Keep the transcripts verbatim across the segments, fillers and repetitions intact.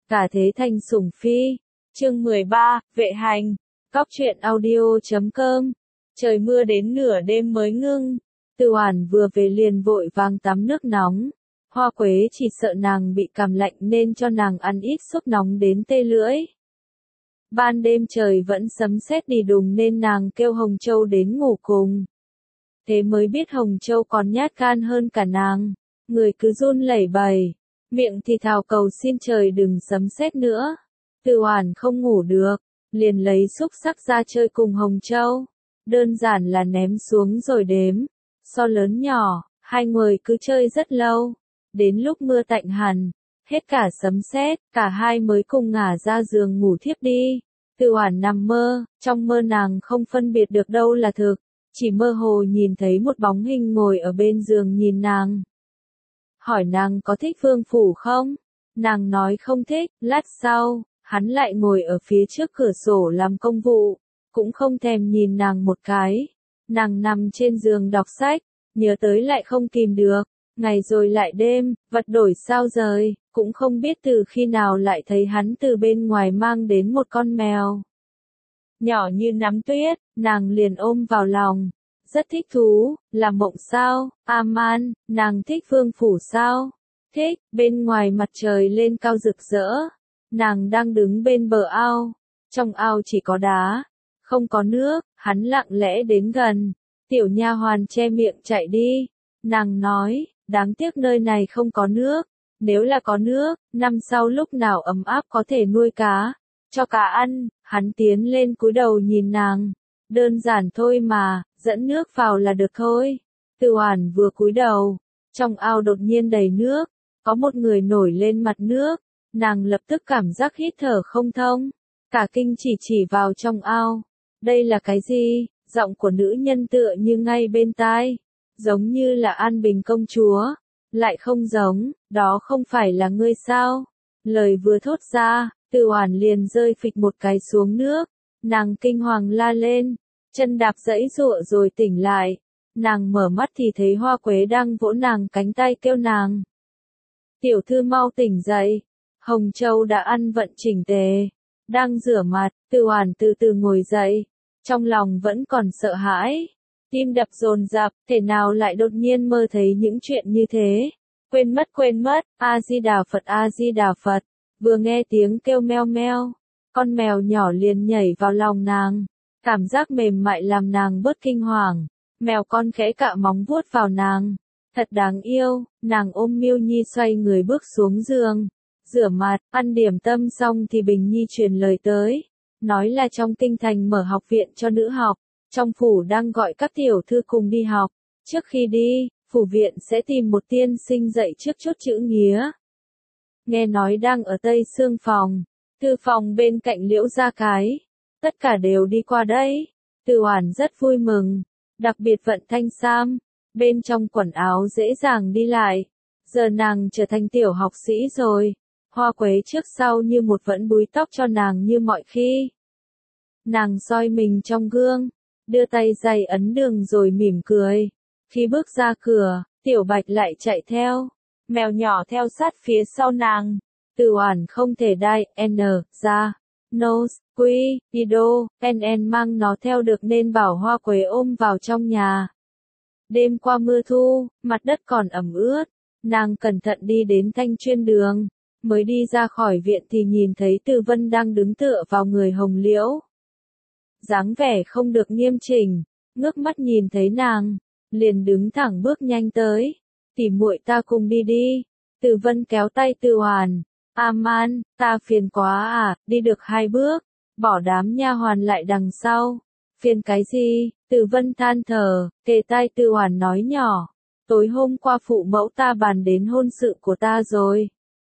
Cả thế thành sủng phi. Chương mười ba, vệ hành. Cóc truyện audio chấm com. Trời mưa đến nửa đêm mới ngưng. Từ Oản vừa về liền vội vàng tắm nước nóng. Hoa Quế chỉ sợ nàng bị cảm lạnh nên cho nàng ăn ít súp nóng đến tê lưỡi. Ban đêm trời vẫn sấm sét đi đùng nên nàng kêu Hồng Châu đến ngủ cùng. Thế mới biết Hồng Châu còn nhát gan hơn cả nàng, người cứ run lẩy bẩy, miệng thì thào cầu xin trời đừng sấm sét nữa. Từ Oản không ngủ được, liền lấy xúc xắc ra chơi cùng Hồng Châu, đơn giản là ném xuống rồi đếm, so lớn nhỏ, hai người cứ chơi rất lâu, đến lúc mưa tạnh hẳn, hết cả sấm sét, cả hai mới cùng ngả ra giường ngủ thiếp đi. Từ Oản nằm mơ, trong mơ nàng không phân biệt được đâu là thực, chỉ mơ hồ nhìn thấy một bóng hình ngồi ở bên giường nhìn nàng. Hỏi nàng có thích vương phủ không? Nàng nói không thích, lát sau, hắn lại ngồi ở phía trước cửa sổ làm công vụ, cũng không thèm nhìn nàng một cái. Nàng nằm trên giường đọc sách, nhớ tới lại không kìm được, ngày rồi lại đêm, vật đổi sao rời, cũng không biết từ khi nào lại thấy hắn từ bên ngoài mang đến một con mèo. Nhỏ như nắm tuyết, nàng liền ôm vào lòng, rất thích thú, là mộng sao, A-man, nàng thích vương phủ sao? Thích, bên ngoài mặt trời lên cao rực rỡ, nàng đang đứng bên bờ ao, trong ao chỉ có đá, không có nước, hắn lặng lẽ đến gần, tiểu nha hoàn che miệng chạy đi, nàng nói, đáng tiếc nơi này không có nước, nếu là có nước, năm sau lúc nào ấm áp có thể nuôi cá, cho cá ăn. Hắn tiến lên cúi đầu nhìn nàng, đơn giản thôi mà, dẫn nước vào là được thôi. Từ Oản vừa cúi đầu, trong ao đột nhiên đầy nước, có một người nổi lên mặt nước, nàng lập tức cảm giác hít thở không thông, cả kinh chỉ chỉ vào trong ao. Đây là cái gì? Giọng của nữ nhân tựa như ngay bên tai, giống như là An Bình công chúa, lại không giống, đó không phải là ngươi sao? Lời vừa thốt ra, Từ Oản liền rơi phịch một cái xuống nước, nàng kinh hoàng la lên, chân đạp giãy giụa rồi tỉnh lại, nàng mở mắt thì thấy Hoa Quế đang vỗ nàng cánh tay kêu nàng. Tiểu thư mau tỉnh dậy, Hồng Châu đã ăn vận chỉnh tề, đang rửa mặt. Từ Oản từ từ ngồi dậy, trong lòng vẫn còn sợ hãi, tim đập dồn dập, thể nào lại đột nhiên mơ thấy những chuyện như thế, quên mất quên mất, A-di-đà Phật A-di-đà Phật. Vừa nghe tiếng kêu meo meo, con mèo nhỏ liền nhảy vào lòng nàng, cảm giác mềm mại làm nàng bớt kinh hoàng, mèo con khẽ cạo móng vuốt vào nàng, thật đáng yêu. Nàng ôm Miêu Nhi xoay người bước xuống giường, rửa mặt, ăn điểm tâm xong thì Bình Nhi truyền lời tới, nói là trong kinh thành mở học viện cho nữ học, trong phủ đang gọi các tiểu thư cùng đi học, trước khi đi, phủ viện sẽ tìm một tiên sinh dạy trước chút chữ nghĩa. Nghe nói đang ở Tây Sương phòng, thư phòng bên cạnh Liễu Gia Cái, tất cả đều đi qua đấy. Từ Oản rất vui mừng, đặc biệt Vận Thanh Sam, bên trong quần áo dễ dàng đi lại, giờ nàng trở thành tiểu học sĩ rồi. Hoa Quế trước sau như một vẫn búi tóc cho nàng như mọi khi. Nàng soi mình trong gương, đưa tay giày ấn đường rồi mỉm cười. Khi bước ra cửa, Tiểu Bạch lại chạy theo, mèo nhỏ theo sát phía sau nàng. Từ Oản không thể đai N ra, nose, quy, Ido, N N mang nó theo được nên bảo Hoa Quế ôm vào trong nhà. Đêm qua mưa thu, mặt đất còn ẩm ướt, nàng cẩn thận đi đến Thanh Chuyên đường, mới đi ra khỏi viện thì nhìn thấy Từ Vân đang đứng tựa vào người Hồng Liễu. Dáng vẻ không được nghiêm chỉnh, ngước mắt nhìn thấy nàng, liền đứng thẳng bước nhanh tới. Tỉ muội ta cùng đi đi. Từ Vân kéo tay Từ Oản, A-man, ta phiền quá à, đi được hai bước, bỏ đám nha hoàn lại đằng sau. Phiền cái gì? Từ Vân than thở, kề tai Từ Oản nói nhỏ, tối hôm qua phụ mẫu ta bàn đến hôn sự của ta rồi.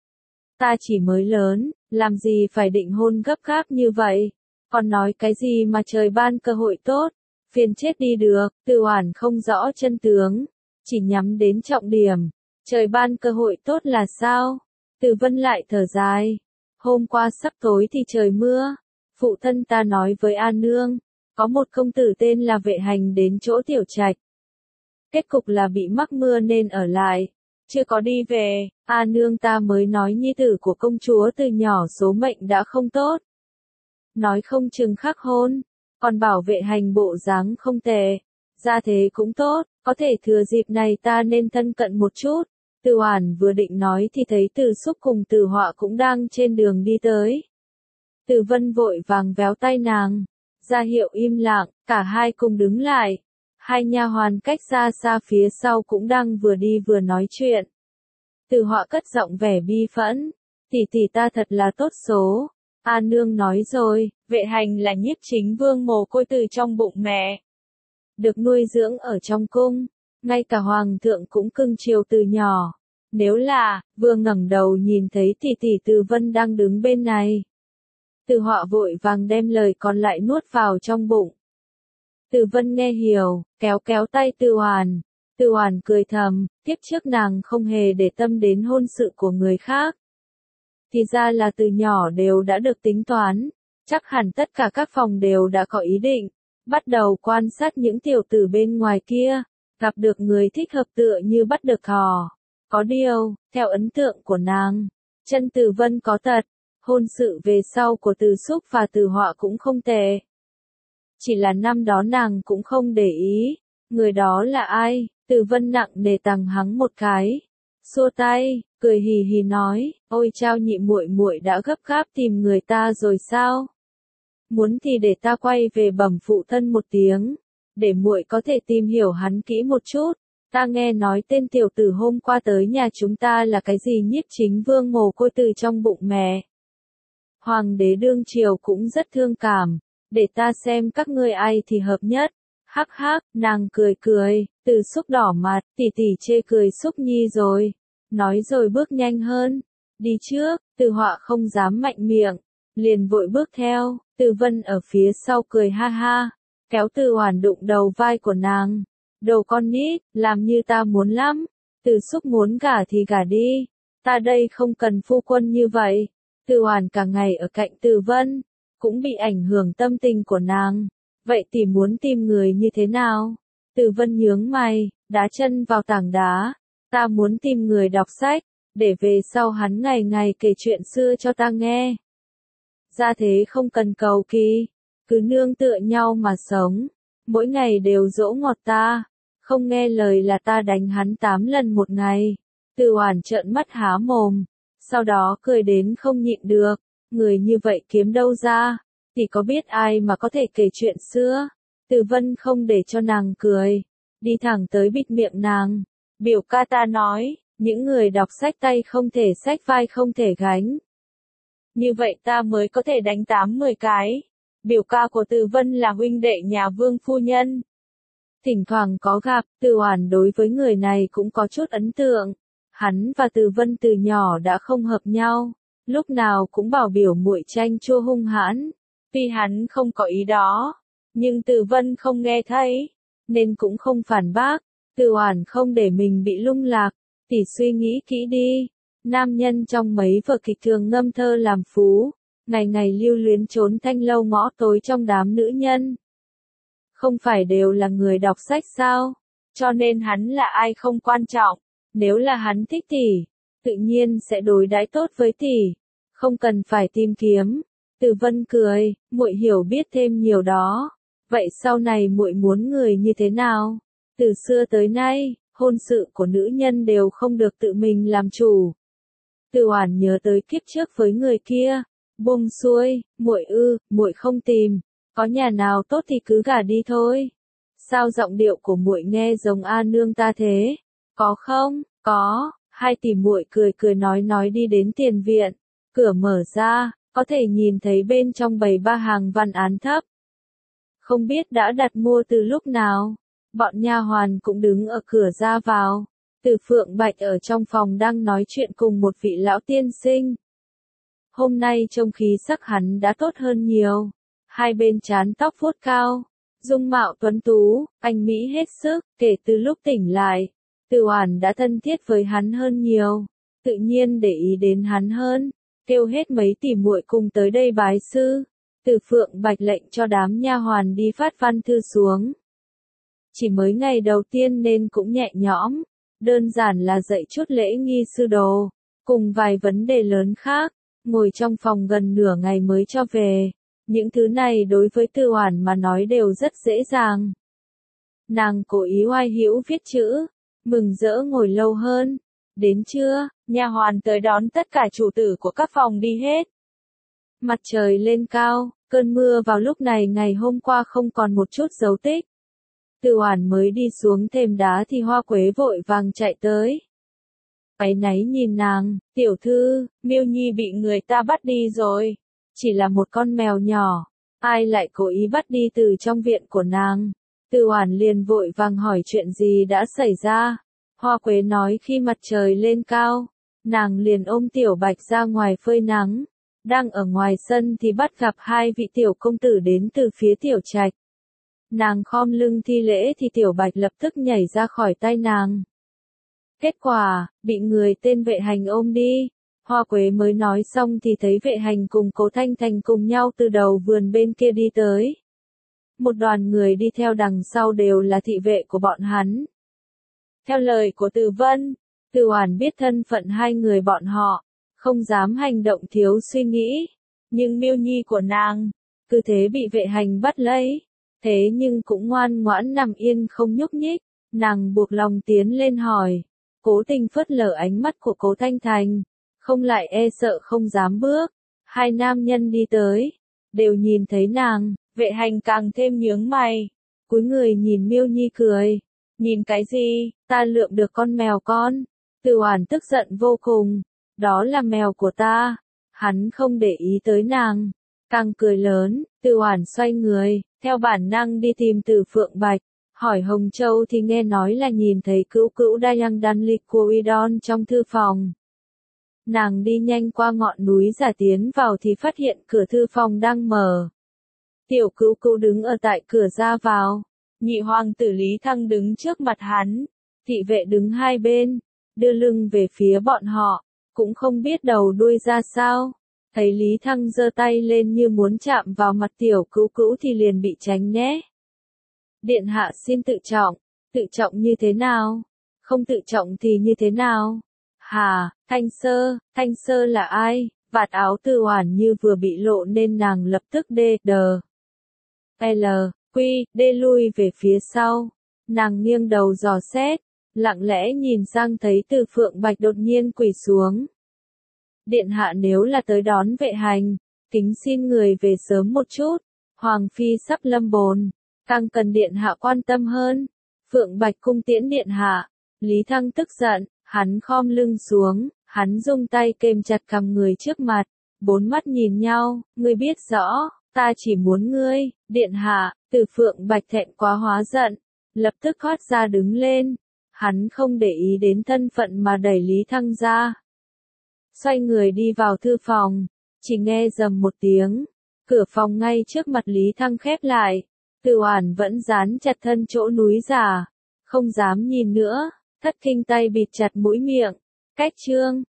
Ta chỉ mới lớn, làm gì phải định hôn gấp gáp như vậy, còn nói cái gì mà trời ban cơ hội tốt, phiền chết đi được. Từ Oản không rõ chân tướng, chỉ nhắm đến trọng điểm, trời ban cơ hội tốt là sao? Từ Vân lại thở dài, hôm qua sắp tối thì trời mưa, phụ thân ta nói với An Nương, có một công tử tên là Vệ Hành đến chỗ Tiểu Trạch. Kết cục là bị mắc mưa nên ở lại, chưa có đi về, A nương ta mới nói nhi tử của công chúa từ nhỏ số mệnh đã không tốt. Nói không chừng khắc hôn, còn bảo vệ hành bộ dáng không tệ, ra thế cũng tốt, có thể thừa dịp này ta nên thân cận một chút. Từ Oản vừa định nói thì thấy Từ Xúc cùng Từ Họa cũng đang trên đường đi tới. Từ Vân vội vàng véo tay nàng, ra hiệu im lặng, cả hai cùng đứng lại. Hai nha hoàn cách ra xa phía sau cũng đang vừa đi vừa nói chuyện. Từ Họa cất giọng vẻ bi phẫn, tỷ tỷ ta thật là tốt số. A nương nói rồi, vệ hành là nhiếp chính vương mồ côi từ trong bụng mẹ. Được nuôi dưỡng ở trong cung, ngay cả hoàng thượng cũng cưng chiều từ nhỏ. Nếu là, vừa ngẩng đầu nhìn thấy tỷ tỷ Từ Vân đang đứng bên này. Từ Họa vội vàng đem lời còn lại nuốt vào trong bụng. Từ Vân nghe hiểu, kéo kéo tay Từ Oản. Từ Oản cười thầm, kiếp trước nàng không hề để tâm đến hôn sự của người khác. Thì ra là từ nhỏ đều đã được tính toán, chắc hẳn tất cả các phòng đều đã có ý định, bắt đầu quan sát những tiểu tử bên ngoài kia, gặp được người thích hợp tựa như bắt được thỏ. Có điều, theo ấn tượng của nàng, chân Từ Vân có tật, hôn sự về sau của Từ Xúc và Từ Họa cũng không tệ. Chỉ là năm đó nàng cũng không để ý, người đó là ai, Từ Vân nặng nề tằng hắng một cái, xua tay, cười hì hì nói, ôi Trao nhị muội muội đã gấp gáp tìm người ta rồi sao? Muốn thì để ta quay về bẩm phụ thân một tiếng, để muội có thể tìm hiểu hắn kỹ một chút. Ta nghe nói tên tiểu tử hôm qua tới nhà chúng ta là cái gì nhiếp chính vương mồ côi từ trong bụng mẹ. Hoàng đế đương triều cũng rất thương cảm, để ta xem các ngươi ai thì hợp nhất. Hắc hắc, nàng cười cười, Từ Xúc đỏ mặt, tỷ tỷ chê cười Xúc Nhi rồi. Nói rồi bước nhanh hơn, đi trước, Từ Họa không dám mạnh miệng, liền vội bước theo, Từ Vân ở phía sau cười ha ha, kéo Từ Oản đụng đầu vai của nàng. Đồ con nít, làm như ta muốn lắm, Từ Xúc muốn gả thì gả đi, ta đây không cần phu quân như vậy. Từ Oản cả ngày ở cạnh Từ Vân, cũng bị ảnh hưởng tâm tình của nàng, vậy thì muốn tìm người như thế nào? Từ Vân nhướng mày, đá chân vào tảng đá, ta muốn tìm người đọc sách, để về sau hắn ngày ngày kể chuyện xưa cho ta nghe. Ra thế không cần cầu kỳ, cứ nương tựa nhau mà sống, mỗi ngày đều dỗ ngọt ta, không nghe lời là ta đánh hắn tám lần một ngày. Từ Oản trợn mắt há mồm, sau đó cười đến không nhịn được, người như vậy kiếm đâu ra, thì có biết ai mà có thể kể chuyện xưa. Từ Vân không để cho nàng cười, đi thẳng tới bịt miệng nàng. Biểu ca ta nói, những người đọc sách tay không thể xách vai không thể gánh. Như vậy ta mới có thể đánh tám mười cái. Biểu ca của Từ Vân là huynh đệ nhà Vương phu nhân. Thỉnh thoảng có gặp, Từ Oản đối với người này cũng có chút ấn tượng. Hắn và Từ Vân từ nhỏ đã không hợp nhau, lúc nào cũng bảo biểu muội tranh chua hung hãn. Tuy hắn không có ý đó, nhưng Từ Vân không nghe thấy, nên cũng không phản bác. Từ Oản không để mình bị lung lạc, tỷ suy nghĩ kỹ đi. Nam nhân trong mấy vở kịch thường ngâm thơ làm phú, ngày ngày lưu luyến trốn thanh lâu ngõ tối trong đám nữ nhân. Không phải đều là người đọc sách sao? Cho nên hắn là ai không quan trọng. Nếu là hắn thích tỷ, tự nhiên sẽ đối đãi tốt với tỷ, không cần phải tìm kiếm. Từ Vân cười, muội hiểu biết thêm nhiều đó. Vậy sau này muội muốn người như thế nào? Từ xưa tới nay, hôn sự của nữ nhân đều không được tự mình làm chủ. Từ Oản nhớ tới kiếp trước với người kia, buông xuôi, muội ư, muội không tìm, có nhà nào tốt thì cứ gả đi thôi. Sao giọng điệu của muội nghe giống A nương ta thế? Có không? Có. Hai tỷ muội cười cười nói nói đi đến tiền viện, cửa mở ra, có thể nhìn thấy bên trong bày ba hàng văn án thấp. Không biết đã đặt mua từ lúc nào, bọn nha hoàn cũng đứng ở cửa ra vào. Từ Phượng Bạch ở trong phòng đang nói chuyện cùng một vị lão tiên sinh. Hôm nay trông khí sắc hắn đã tốt hơn nhiều, hai bên trán tóc vuốt cao, dung mạo tuấn tú, anh mỹ hết sức. Kể từ lúc tỉnh lại, Từ Oản đã thân thiết với hắn hơn nhiều, tự nhiên để ý đến hắn hơn, kêu hết mấy tỷ muội cùng tới đây bái sư. Từ Phượng Bạch lệnh cho đám nha hoàn đi phát văn thư xuống. Chỉ mới ngày đầu tiên nên cũng nhẹ nhõm, đơn giản là dạy chút lễ nghi sư đồ, cùng vài vấn đề lớn khác, ngồi trong phòng gần nửa ngày mới cho về. Những thứ này đối với Tư Oản mà nói đều rất dễ dàng. Nàng cố ý oai hữu viết chữ, mừng rỡ ngồi lâu hơn. Đến trưa, nha hoàn tới đón tất cả chủ tử của các phòng đi hết. Mặt trời lên cao, cơn mưa vào lúc này ngày hôm qua không còn một chút dấu tích. Tư Oản mới đi xuống thềm đá thì Hoa Quế vội vàng chạy tới. Áy náy nhìn nàng, tiểu thư, Miêu Nhi bị người ta bắt đi rồi. Chỉ là một con mèo nhỏ, ai lại cố ý bắt đi từ trong viện của nàng. Tư Oản liền vội vàng hỏi chuyện gì đã xảy ra. Hoa Quế nói khi mặt trời lên cao, nàng liền ôm Tiểu Bạch ra ngoài phơi nắng. Đang ở ngoài sân thì bắt gặp hai vị tiểu công tử đến từ phía tiểu trạch. Nàng khom lưng thi lễ thì Tiểu Bạch lập tức nhảy ra khỏi tay nàng. Kết quả, bị người tên vệ hành ôm đi. Hoa Quế mới nói xong thì thấy vệ hành cùng Cố Thanh Thành cùng nhau từ đầu vườn bên kia đi tới. Một đoàn người đi theo đằng sau đều là thị vệ của bọn hắn. Theo lời của Từ Vân, Tư Oản biết thân phận hai người bọn họ, không dám hành động thiếu suy nghĩ. Nhưng Miêu Nhi của nàng, cứ thế bị vệ hành bắt lấy. Thế nhưng cũng ngoan ngoãn nằm yên không nhúc nhích. Nàng buộc lòng tiến lên hỏi, cố tình phớt lờ ánh mắt của Cố Thanh Thành. Không lại e sợ không dám bước. Hai nam nhân đi tới, đều nhìn thấy nàng, vệ hành càng thêm nhướng mày. Cúi người nhìn Miêu Nhi cười. Nhìn cái gì, ta lượm được con mèo con. Tư Oản tức giận vô cùng. Đó là mèo của ta. Hắn không để ý tới nàng. Càng cười lớn, Tư Oản xoay người, theo bản năng đi tìm Từ Phượng Bạch. Hỏi Hồng Châu thì nghe nói là nhìn thấy cữu cữu Dayang Danliquidon trong thư phòng. Nàng đi nhanh qua ngọn núi giả tiến vào thì phát hiện cửa thư phòng đang mở. Tiểu cữu cữu đứng ở tại cửa ra vào. Nhị hoàng tử Lý Thăng đứng trước mặt hắn. Thị vệ đứng hai bên, đưa lưng về phía bọn họ, cũng không biết đầu đuôi ra sao. Thấy Lý Thăng giơ tay lên như muốn chạm vào mặt tiểu cữu cữu thì liền bị tránh né. Điện hạ xin tự trọng, tự trọng như thế nào? Không tự trọng thì như thế nào? Hà, Thanh Sơ, Thanh Sơ là ai? Vạt áo Tư Oản như vừa bị lộ nên nàng lập tức đê, đờ. L, quy, đê lui về phía sau. Nàng nghiêng đầu dò xét, lặng lẽ nhìn sang thấy Từ Phượng Bạch đột nhiên quỳ xuống. Điện hạ nếu là tới đón vệ hành, kính xin người về sớm một chút. Hoàng phi sắp lâm bồn, càng cần điện hạ quan tâm hơn. Phượng Bạch cung tiễn điện hạ. Lý Thăng tức giận, hắn khom lưng xuống, hắn dùng tay kềm chặt cằm người trước mặt, bốn mắt nhìn nhau, ngươi biết rõ, ta chỉ muốn ngươi, điện hạ. Từ Phượng Bạch thẹn quá hóa giận, lập tức thoát ra đứng lên. Hắn không để ý đến thân phận mà đẩy Lý Thăng ra. Xoay người đi vào thư phòng, chỉ nghe rầm một tiếng, cửa phòng ngay trước mặt Lý Thăng khép lại. Tư Oản vẫn dán chặt thân chỗ núi giả, không dám nhìn nữa, thất kinh tay bịt chặt mũi miệng. Cách chương